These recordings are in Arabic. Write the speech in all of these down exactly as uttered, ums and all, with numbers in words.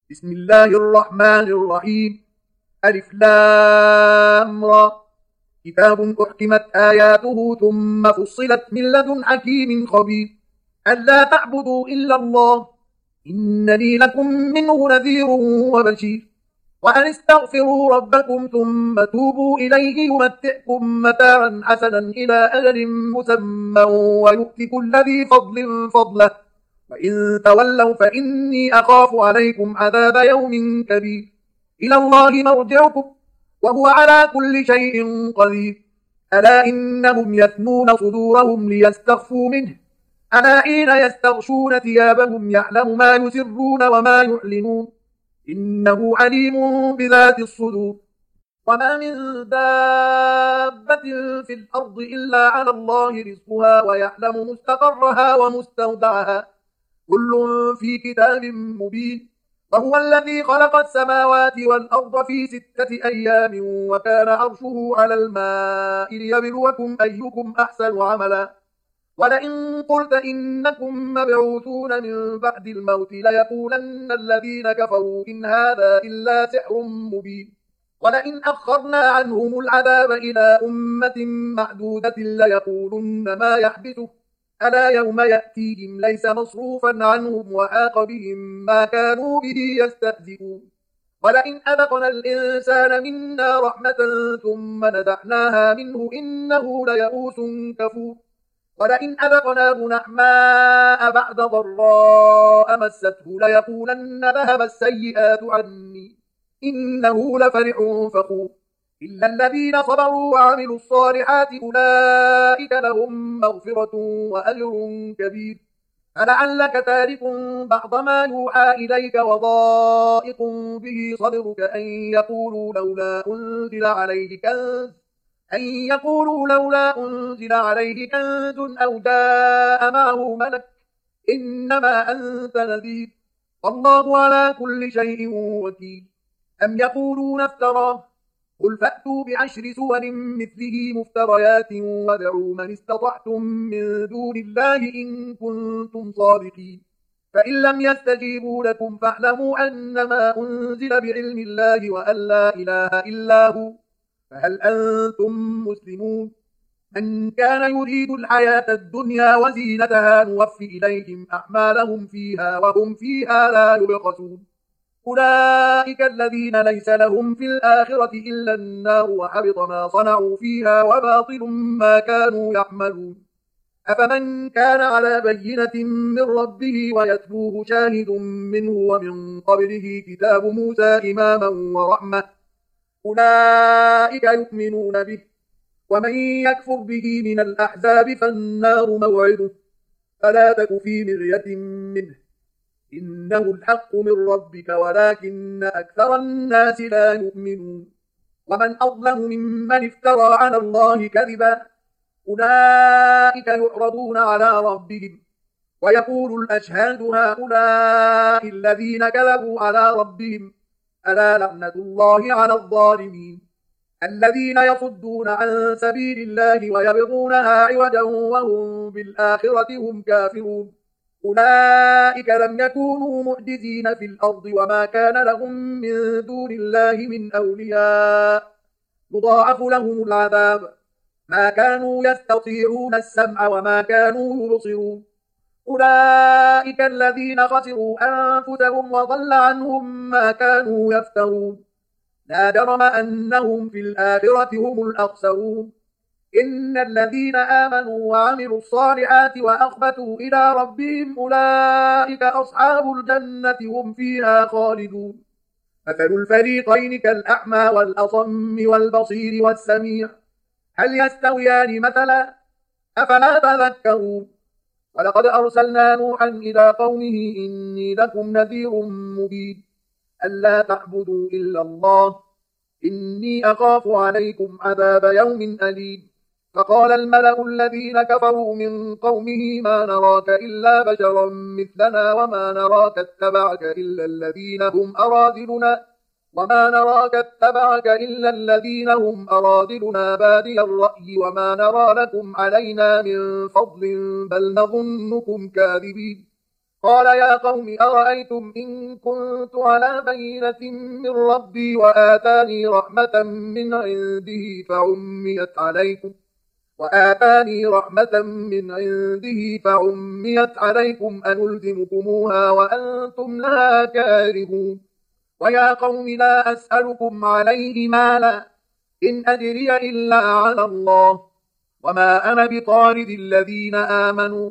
بسم الله الرحمن الرحيم. ألف لام را. كتاب أحكمت آياته ثم فصلت من لدن حكيم خبير. ألا تعبدوا إلا الله إنني لكم منه نذير وبشير. وأن استغفروا ربكم ثم توبوا إليه يمتعكم متاعا حسنا إلى أجل مسمى ويؤت كل ذي فضل فضله وإن تولوا فإني أخاف عليكم عذاب يوم كبير. إلى الله مرجعكم وهو على كل شيء قدير. ألا إنهم يثنون صدورهم ليستخفوا منه ألا حين يستغشون ثيابهم يعلم ما يسرون وما يعلنون إنه عليم بذات الصدور. وما من دابة في الأرض إلا على الله رزقها ويعلم مستقرها ومستودعها كل في كتاب مبين. وهو الذي خلق السماوات والأرض في ستة أيام وكان عرشه على الماء ليبلوكم أيكم أحسن عملا. ولئن قلت إنكم مبعوثون من بعد الموت ليقولن الذين كفروا إن هذا إلا سحر مبين. ولئن أخرنا عنهم العذاب إلى أمة معدودة ليقولن ما يحبسه ألا يوم يأتيهم ليس مصروفا عنهم وحاق بهم ما كانوا به يستهزئون. ولئن أذقنا الإنسان منا رحمة ثم نزعناها منه إنه ليئوس كفور. ولئن أذقناه نعماء بعد ضراء مسته ليقولن ذهب السيئات عني إنه لفرح فخور. إلا الذين صبروا وعملوا الصالحات أولئك لهم مغفرة وأجر كبير. فلعلك تارك بعض ما يوحى إليك وضائق به صدرك أن يقولوا لولا أنزل عليه كنز أن يقولوا لولا أنزل عليه كنز أو جاء معه ملك إنما أنت نذير والله على كل شيء وكيل. أم يقولون افتراه قل فأتوا بعشر سور مثله مفتريات وادعوا من استطعتم من دون الله إن كنتم صادقين. فإن لم يستجيبوا لكم فاعلموا أنما أنزل بعلم الله وأن لا إله إلا هو فهل أنتم مسلمون. من كان يريد الحياة الدنيا وزينتها نوفي إليهم أعمالهم فيها وهم فيها لا يبخسون. أولئك الذين ليس لهم في الآخرة إلا النار وحبط ما صنعوا فيها وباطل ما كانوا يعملون. أفمن كان على بينة من ربه ويتلوه شاهد منه ومن قبله كتاب موسى إماما ورحمة أولئك يؤمنون به. ومن يكفر به من الأحزاب فالنار موعده فلا تك في مرية منه إنه الحق من ربك ولكن أكثر الناس لا يؤمنون. ومن أظلم ممن افترى على الله كذبا أولئك يعرضون على ربهم ويقول الأشهاد هؤلاء الذين كذبوا على ربهم ألا لعنة الله على الظالمين الذين يصدون عن سبيل الله ويبغونها عوجا وهم بالآخرة هم كافرون. أولئك لم يكونوا معجزين في الأرض وما كان لهم من دون الله من أولياء يضاعف لهم العذاب ما كانوا يستطيعون السمع وما كانوا يبصرون. أولئك الذين خسروا أنفسهم وضل عنهم ما كانوا يفترون. لا جرم أنهم في الآخرة هم الأخسرون. إن الذين آمنوا وعملوا الصالحات وأخبتوا إلى ربهم أولئك أصحاب الجنة هم فيها خالدون. مثل الفريقين كالأعمى والأصم والبصير والسميع هل يستويان مثلا أفلا تذكرون. ولقد أرسلنا نوحا إلى قومه إني لكم نذير مبين ألا تعبدوا إلا الله إني أخاف عليكم عذاب يوم أليم. فقال الملأ الذين كفروا من قومه ما نراك إلا بشرا مثلنا وما نراك اتبعك إلا الذين هم أراذلنا وما نراك اتبعك إلا الذين هم أراذلنا بادي الرأي وما نرى لكم علينا من فضل بل نظنكم كاذبين. قال يا قوم أرأيتم إن كنت على بينة من ربي وآتاني رحمة من عنده فعميت عليكم وآتاني رحمة من عنده فعميت عليكم أنلزمكموها وأنتم لها كارهون ويا قوم لا أسألكم عليه مالا إن أجري إلا على الله وما أنا بطارد الذين آمنوا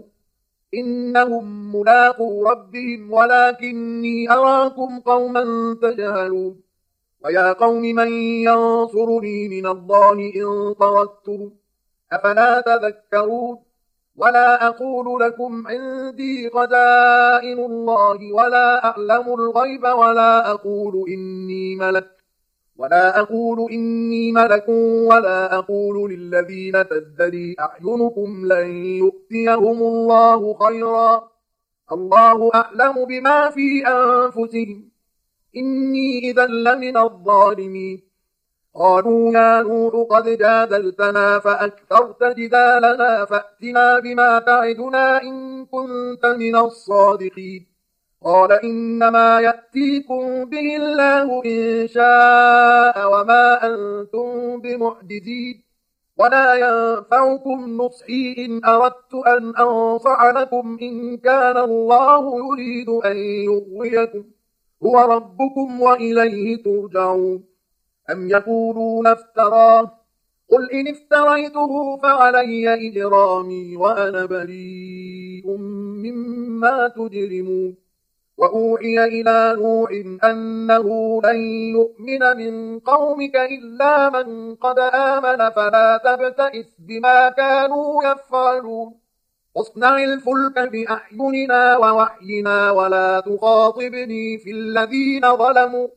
إنهم ملاقو ربهم ولكني أراكم قوما تجهلون ويا قوم من ينصرني من الله إن طردتم أفلا تذكرون ولا أقول لكم عندي خزائن الله ولا أعلم الغيب ولا أقول إني ملك ولا أقول إني ملك ولا أقول للذين تزدري أعينكم لن يؤتيهم الله خيرا الله أعلم بما في أنفسهم إني إذا لمن الظالمين قالوا يا نوح قد جادلتنا فأكثرت جدالنا فأتنا بما تعدنا إن كنت من الصادقين قال إنما يأتيكم به الله إن شاء وما أنتم بمعجزين ولا ينفعكم نصحي إن أردت أن أنصح لكم إن كان الله يريد أن يغويكم هو ربكم وإليه ترجعون أم يقولون افتراه قل إن افتريته فعلي إجرامي وأنا بريء مما تجرمون وأوحي إلى نوح أنه لن يؤمن من قومك إلا من قد آمن فلا تبتئس بما كانوا يفعلون واصنع الفلك بأعيننا ووحينا ولا تخاطبني في الذين ظلموا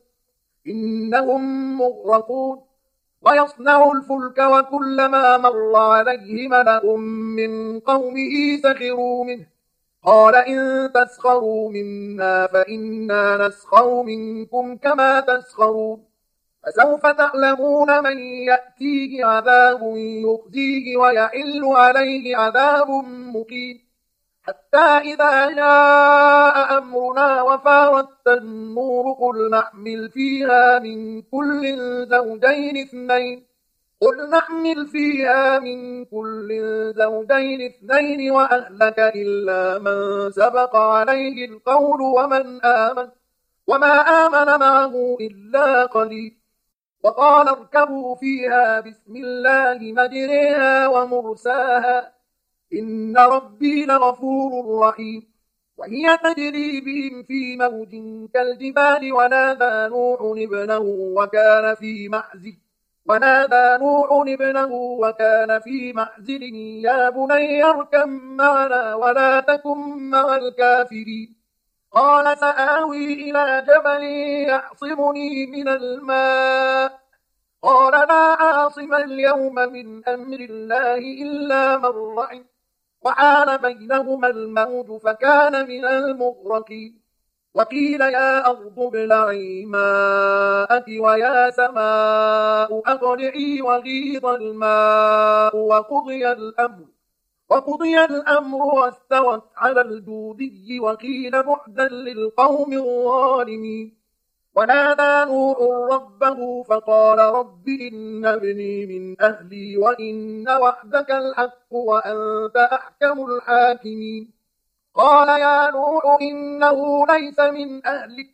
إنهم مغرقون ويصنع الفلك وكلما مر عليه ملأ من قومه سخروا منه قال إن تسخروا منا فإنا نسخر منكم كما تسخرون فسوف تعلمون من يأتيه عذاب يخزيه ويحل عليه عذاب مقيم حتى إذا جاء أمرنا وفارت النور قل نحمل فيها من كل زوجين اثنين قل نحمل فيها من كل زوجين اثنين وأهلك إلا من سبق عليه القول ومن آمن وما آمن معه إلا قليل وقال اركبوا فيها بسم الله مجريها ومرساها إن ربي لغفور رحيم وهي تجري بهم في موج كالجبال ونادى نوح ابنه وكان في معزل ونادى نوح ابنه وكان في معزل يا بني اركب معنا ولا تكن مع الكافرين قال سآوي إلى جبل يعصمني من الماء قال لا عاصم اليوم من أمر الله إلا من رحم وحال بينهما الموج فكان من المغرقين وقيل يا أرض ابلعي ماءك ويا سماء أقلعي وغيض الماء وقضي الأمر وقضي الأمر واستوت على الجودي وقيل بعدا للقوم الظالمين ونادى نوح ربه فقال رب إن ابني من أهلي وإن وعدك الحق وأنت أحكم الحاكمين قال يا نوح إنه ليس من أهلك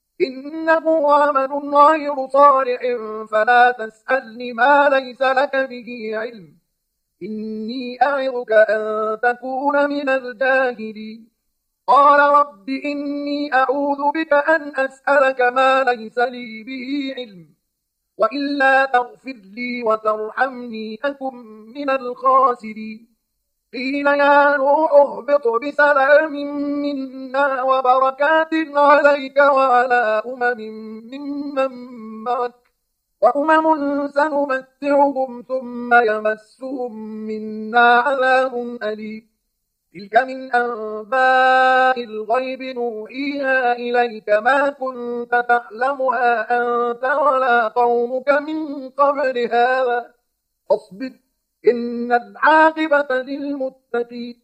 إنه عمل غير صالح فلا تسألني ما ليس لك به علم إني أعظك أن تكون من الجاهلين قال رب إني أعوذ بك أن أسألك ما ليس لي به علم وإلا تغفر لي وترحمني أكن من الخاسرين قيل يا نوح اهبط بسلام منا وبركات عليك وعلى أمم ممن معك وأمم سنمتعهم ثم يمسهم منا عذاب أليم تلك من أنباء الغيب نوحيها إليك ما كنت تعلمها أنت ولا قومك من قبل هذا فاصبر إن العاقبة للمتقين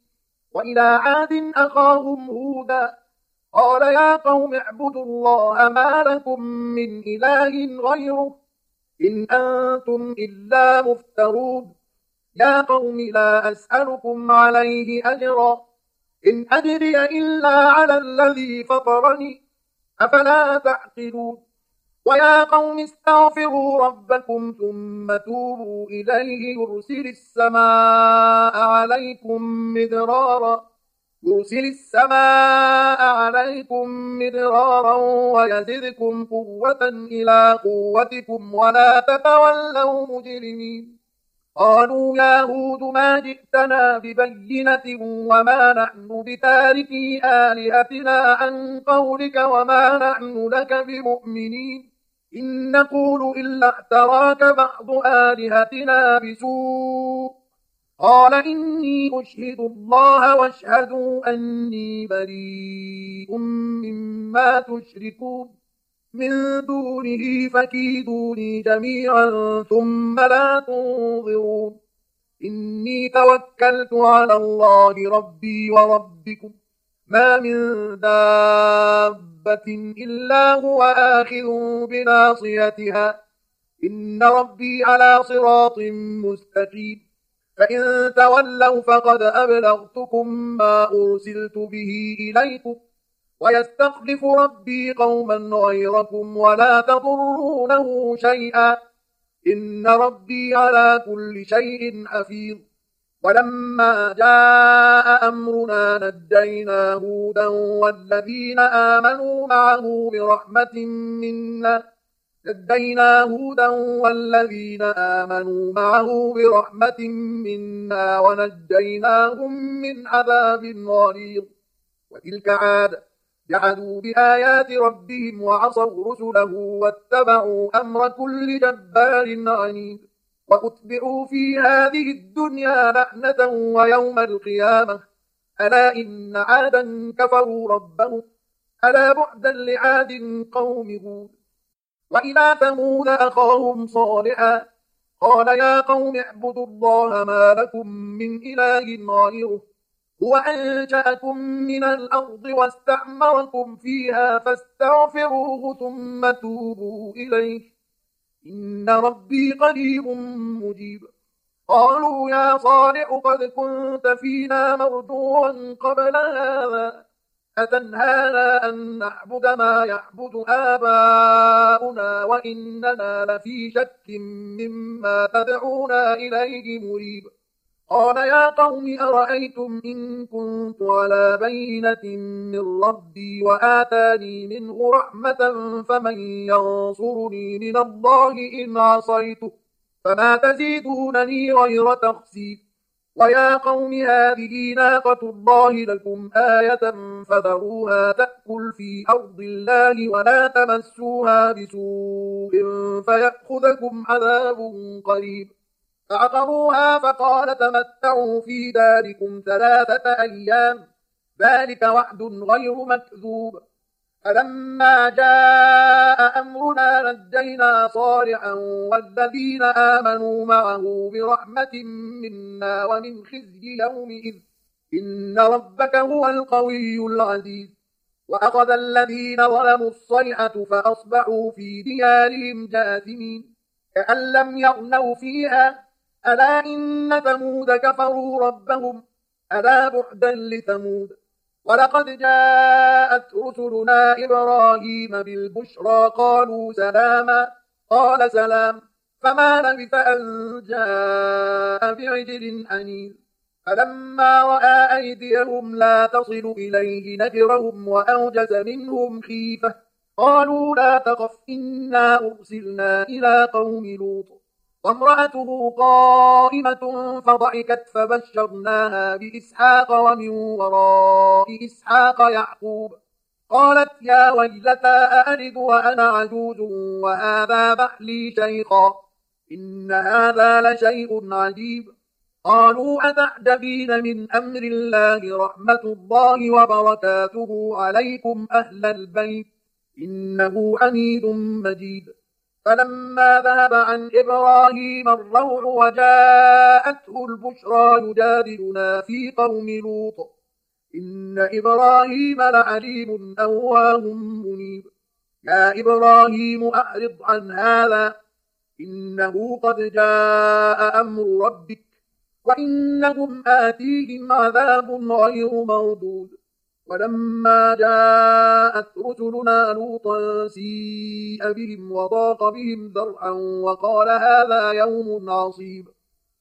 وإلى عاد أخاهم هودا قال يا قوم اعبدوا الله ما لكم من إله غيره إن أنتم إلا مفترون يا قوم لا أسألكم عليه أجرا إن أجري إلا على الذي فطرني أفلا تعقلون ويا قوم استغفروا ربكم ثم توبوا إليه يرسل السماء عليكم مدرارا يرسل السماء عليكم مدرارا ويزدكم قوة إلى قوتكم ولا تتولوا مجرمين قالوا يا هود ما جئتنا ببينة وما نحن بتاركي آلهتنا عن قولك وما نحن لك بمؤمنين إن نقول إلا اعتراك بعض آلهتنا بسوء قال إني أشهد الله واشهدوا أني بريء مما تشركون من دونه فكيدوني جميعا ثم لا تنظرون إني توكلت على الله ربي وربكم ما من دابة إلا هو آخذ بناصيتها إن ربي على صراط مستقيم فإن تولوا فقد أبلغتكم ما أرسلت به إليكم ويستخلف ربي قوما غيركم ولا تضرونه شيئا إن ربي على كل شيء حفيظ ولما جاء أمرنا نجينا هودا والذين آمنوا معه برحمة منا نجينا هودا والذين آمنوا معه برحمة منا ونجيناهم من عذاب غليظ وتلك عاد جحدوا بآيات ربهم وعصوا رسله واتبعوا أمر كل جبار عنيد وأتبعوا في هذه الدنيا لعنة ويوم القيامة ألا إن عادا كفروا ربهم ألا بعدا لعاد قوم هود وإلى ثمود أخاهم صالحا قال يا قوم اعبدوا الله ما لكم من إله غيره هو أنشأكم من الأرض واستعمركم فيها فاستغفروه ثم توبوا إليه إن ربي قريب مجيب قالوا يا صالح قد كنت فينا مرجوا قبل هذا أتنهانا أن نعبد ما يعبد آباؤنا وإننا لفي شك مما تدعونا إليه مريب قال يا قوم أرأيتم إن كنت على بينة من ربي وآتاني منه رحمة فمن ينصرني من الله إن عصيته فما تزيدونني غير تخسيف ويا قوم هذه ناقة الله لكم آية فذروها تأكل في أرض الله ولا تمسوها بسوء فيأخذكم عذاب قريب فعقروها فقال تمتعوا في داركم ثلاثة أيام ذلك وعد غير مكذوب فلما جاء أمرنا نجينا صالحا والذين آمنوا معه برحمة منا ومن خزي يومئذ إن ربك هو القوي العزيز وأخذ الذين ظلموا الصيحة فأصبحوا في ديارهم جاثمين كأن لم يغنوا فيها ألا إن ثمود كفروا ربهم ألا بعدا لثمود ولقد جاءت رسلنا إبراهيم بالبشرى قالوا سلاما قال سلام فما لبث أن جاء بعجل حنيذ فلما رأى أيديهم لا تصل إليه نكرهم وأوجس منهم خيفة قالوا لا تخف إنا أرسلنا إلى قوم لوط وامرأته قائمة فضحكت فبشرناها بإسحاق ومن وراء إسحاق يعقوب قالت يا ويلتى أألد وأنا عجوز وهذا بحلي شيخا إن هذا لشيء عجيب قالوا أتعجبين من أمر الله رحمة الله وبركاته عليكم أهل البيت إنه حميد مجيد فلما ذهب عن إبراهيم الروع وجاءته البشرى يجادلنا في قوم لوط إن إبراهيم لحليم أواه منيب يا إبراهيم أعرض عن هذا إنه قد جاء أمر ربك وإنهم آتيهم عذاب غير مردود ولما جاءت رسلنا لوطا سيء بهم وضاق بهم ذرعا وقال هذا يوم عصيب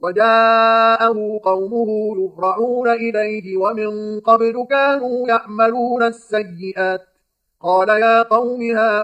وجاءه قومه يهرعون إليه ومن قبل كانوا يعملون السيئات قال يا قوم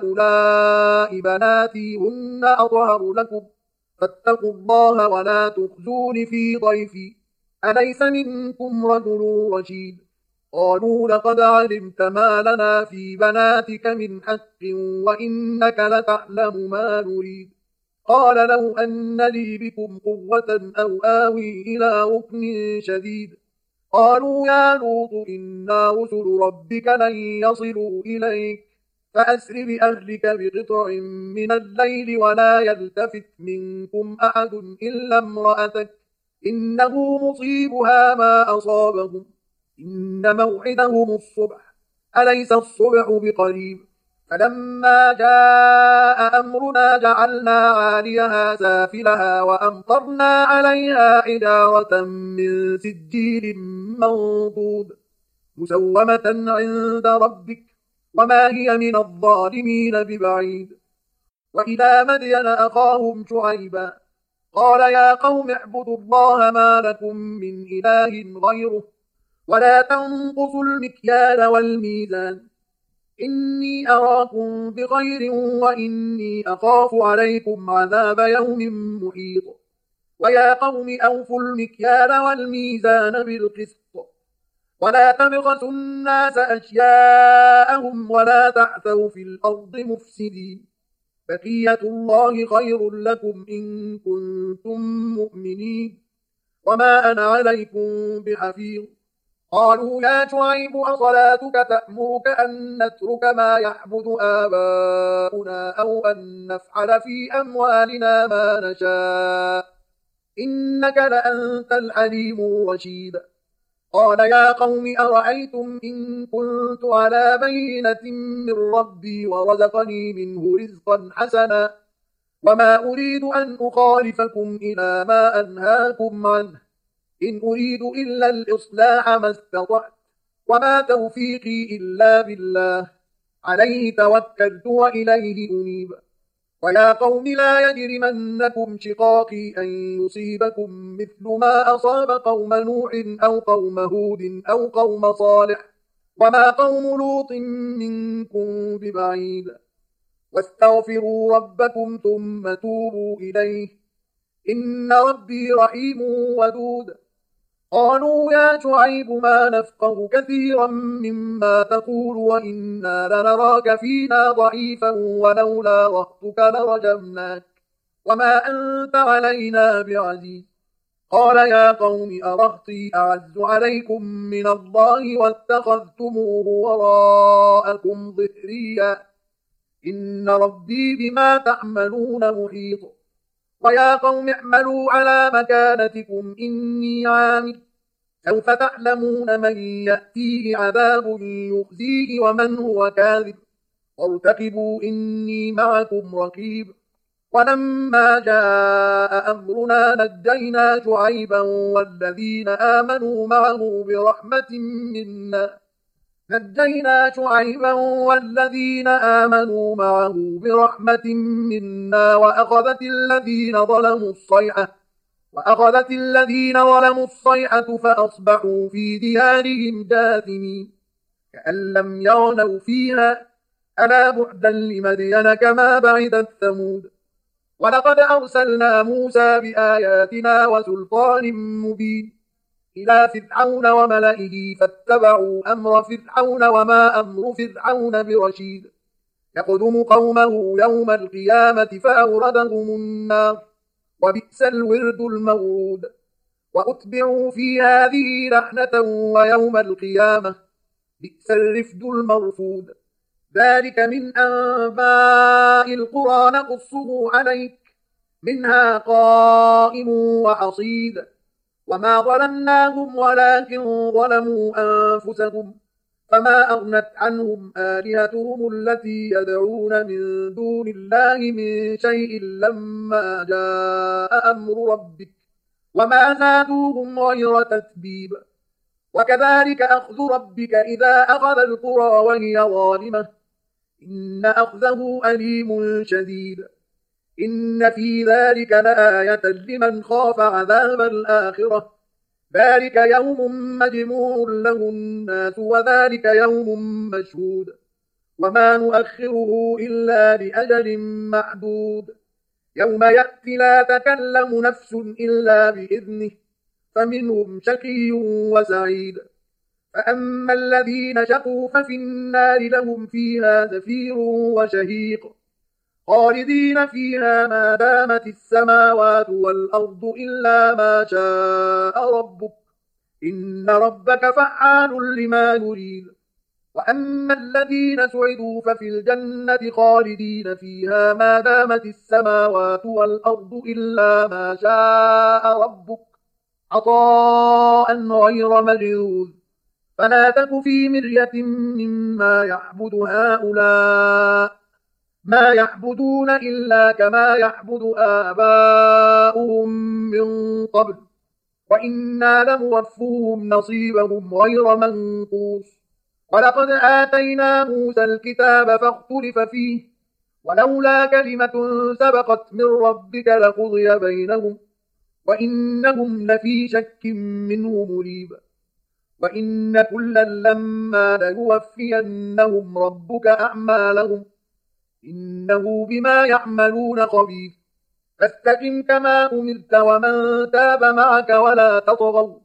هؤلاء بناتي هن أطهر لكم فاتقوا الله ولا تخزون في ضيفي أليس منكم رجل رشيد قالوا لقد علمت ما لنا في بناتك من حق وإنك لتعلم ما نريد قال لو أن لي بكم قوة أو آوي إلى ركن شديد قالوا يا لوط إنا رسل ربك لن يصلوا إليك فأسر بأهلك بقطع من الليل ولا يلتفت منكم أحد إلا امرأتك إنه مصيبها ما أصابهم إن موعدهم الصبح أليس الصبح بقريب فلما جاء أمرنا جعلنا عاليها سافلها وأمطرنا عليها حجارة من سجيل منضود مسومة عند ربك وما هي من الظالمين ببعيد وإلى مدين أخاهم شعيبا قال يا قوم اعبدوا الله ما لكم من إله غيره ولا تنقصوا المكيال والميزان إني أراكم بخير وإني أخاف عليكم عذاب يوم محيط ويا قوم أوفوا المكيال والميزان بالقسط ولا تبخسوا الناس أشياءهم ولا تعثوا في الأرض مفسدين بقية الله خير لكم إن كنتم مؤمنين وما أنا عليكم بحفيظ قالوا يا شعيب أصلاتك تأمرك أن نترك ما يعبد آباؤنا أو أن نفعل في أموالنا ما نشاء إنك لأنت الحليم الرشيد قال يا قوم أرأيتم إن كنت على بينة من ربي ورزقني منه رزقا حسنا وما أريد أن أخالفكم إلى ما أنهاكم عنه إن أريد إلا الإصلاح ما استطعت وما توفيقي إلا بالله عليه توكلت وإليه أنيب ويا قوم لا يجرمنكم شقاقي أن يصيبكم مثل ما أصاب قوم نوح أو قوم هود أو قوم صالح وما قوم لوط منكم ببعيد واستغفروا ربكم ثم توبوا إليه إن ربي رحيم ودود قالوا يا شعيب ما نفقه كثيرا مما تقول وإنا لنراك فينا ضعيفا ولولا رهتك لرجمناك وما أنت علينا بعزيز قال يا قوم أرهطي أعز عليكم من الله واتخذتموه وراءكم ظهريا إن ربي بما تعملون محيط ويا قوم اعملوا على مكانتكم إني عامل سوف تعلمون من يأتيه عذاب يخزيه ومن هو كاذب وارتقبوا إني معكم رقيب ولما جاء أمرنا نجينا شعيبا والذين آمنوا معه برحمة منا نجينا شعيبا والذين آمنوا معه برحمة منا وأخذت الذين ظلموا الصيحة وأخذت الذين ظلموا الصيحة فأصبحوا في ديارهم جاثمين كأن لم يغنوا فيها ألا بعدا لمدين كما بعدت ثمود ولقد أرسلنا موسى بآياتنا وسلطان مبين إلى فرعون وملئه فاتبعوا أمر فرعون وما أمر فرعون برشيد يقدم قومه يوم القيامة فأوردهم النار وبئس الورد المورود وأتبعوا في هذه لعنة ويوم القيامة بئس الرفد المرفود ذلك من أنباء القرى نقصه عليك منها قائم وحصيد وما ظلمناهم ولكن ظلموا أنفسهم فما أغنت عنهم آلهتهم التي يدعون من دون الله من شيء لما جاء أمر ربك وما زادوهم غير تتبيب وكذلك أخذ ربك إذا أخذ القرى وهي ظالمة إن أخذه أليم شديد إن في ذلك لآية لمن خاف عذاب الآخرة ذلك يوم مجموع له الناس وذلك يوم مشهود وما نؤخره إلا لأجل معدود يوم يأتي لا تكلم نفس إلا بإذنه فمنهم شقي وسعيد فأما الذين شقوا ففي النار لهم فيها زفير وشهيق خالدين فيها ما دامت السماوات والأرض إلا ما شاء ربك إن ربك فعال لما يريد وأما الذين سعدوا ففي الجنة خالدين فيها ما دامت السماوات والأرض إلا ما شاء ربك عطاء غير مجذوذ فلا تك في مرية مما يعبد هؤلاء ما يعبدون إلا كما يعبد آباؤهم من قبل وإنا لموفوهم نصيبهم غير منقوص ولقد آتينا موسى الكتاب فاختلف فيه ولولا كلمة سبقت من ربك لقضي بينهم وإنهم لفي شك منه مريب وإن كلا لما ليوفينهم ربك أعمالهم إنه بما يعملون خبير فاستقم كما أمرت ومن تاب معك ولا تطغوا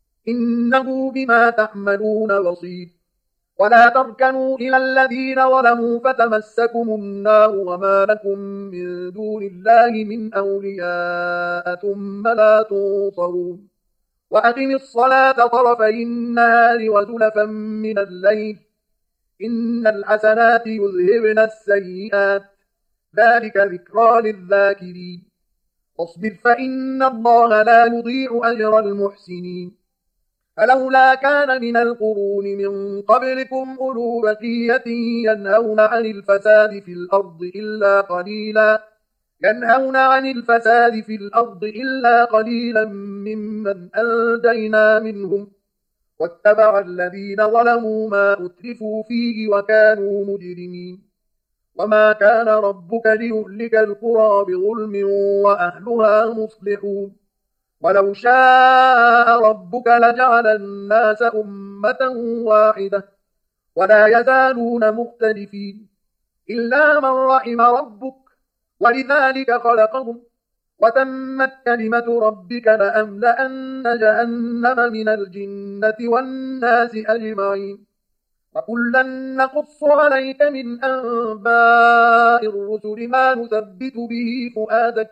إنه بما تعملون بصير ولا تركنوا إلى الذين ظلموا فتمسكم النار وما لكم من دون الله من أولياء ثم لا تنصرون وأقم الصلاة طرفي النهار وزلفا من الليل إن الحسنات يذهبن السيئات ذلك ذكرى للذاكرين واصبر فإن الله لا يضيع أجر المحسنين فلولا كان من القرون من قبلكم أولو بقية ينهون عن الفساد في الأرض إلا قليلا ينهون عن الفساد في الأرض إلا قليلا ممن أنجينا منهم واتبع الذين ظلموا ما أترفوا فيه وكانوا مجرمين وما كان ربك ليهلك القرى بظلم وأهلها مصلحون ولو شاء ربك لجعل الناس أمة واحدة ولا يزالون مختلفين إلا من رحم ربك ولذلك خلقهم وتمت كلمة ربك لأملأن جهنم من الجنة والناس أجمعين وكلا نقص عليك من أنباء الرسل ما نثبت به فؤادك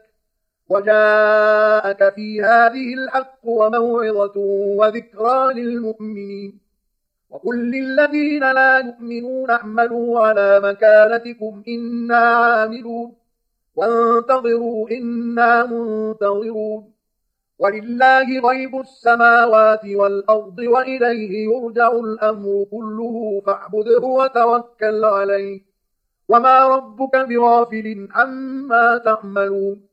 وجاءك في هذه الحق وموعظة وذكرى للمؤمنين وقل للذين لا يؤمنون اعملوا على مكانتكم إنا عاملون وانتظروا إنا منتظرون ولله غيب السماوات والأرض وإليه يرجع الأمر كله فاعبده وتوكل عليه وما ربك بغافل عما تعملون